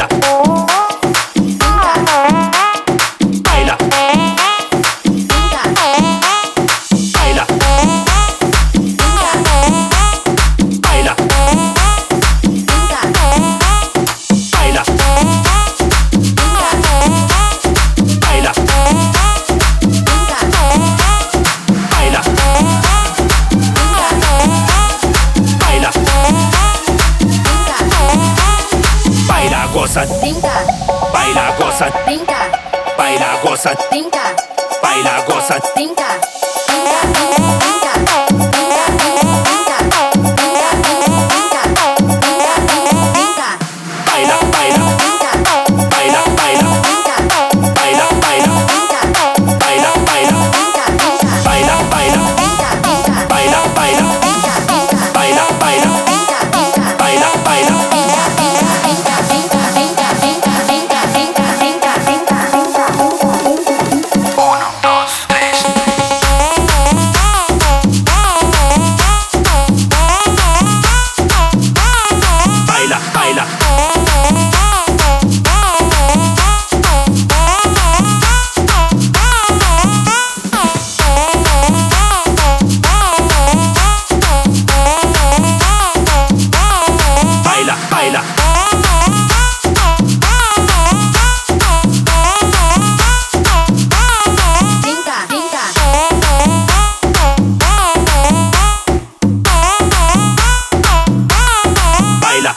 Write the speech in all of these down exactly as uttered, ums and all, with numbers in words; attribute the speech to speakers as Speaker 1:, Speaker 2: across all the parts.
Speaker 1: baila, baila, baila, baila, baila, baila, baila, baila, baila, gozan, baila, gozan, baila, gozan, baila, gozan, baila, baila, baila, baila, baila, baila, baila, baila, baila, baila, baila, baila, baila, baila, baila, baila.
Speaker 2: Uno, dos, tres.
Speaker 1: Baila, baila, baila, baila, baila,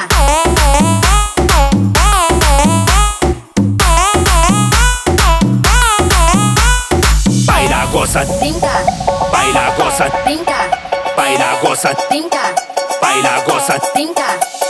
Speaker 1: baila, gozan, baila, gozan, baila, gozan, baila, gozan.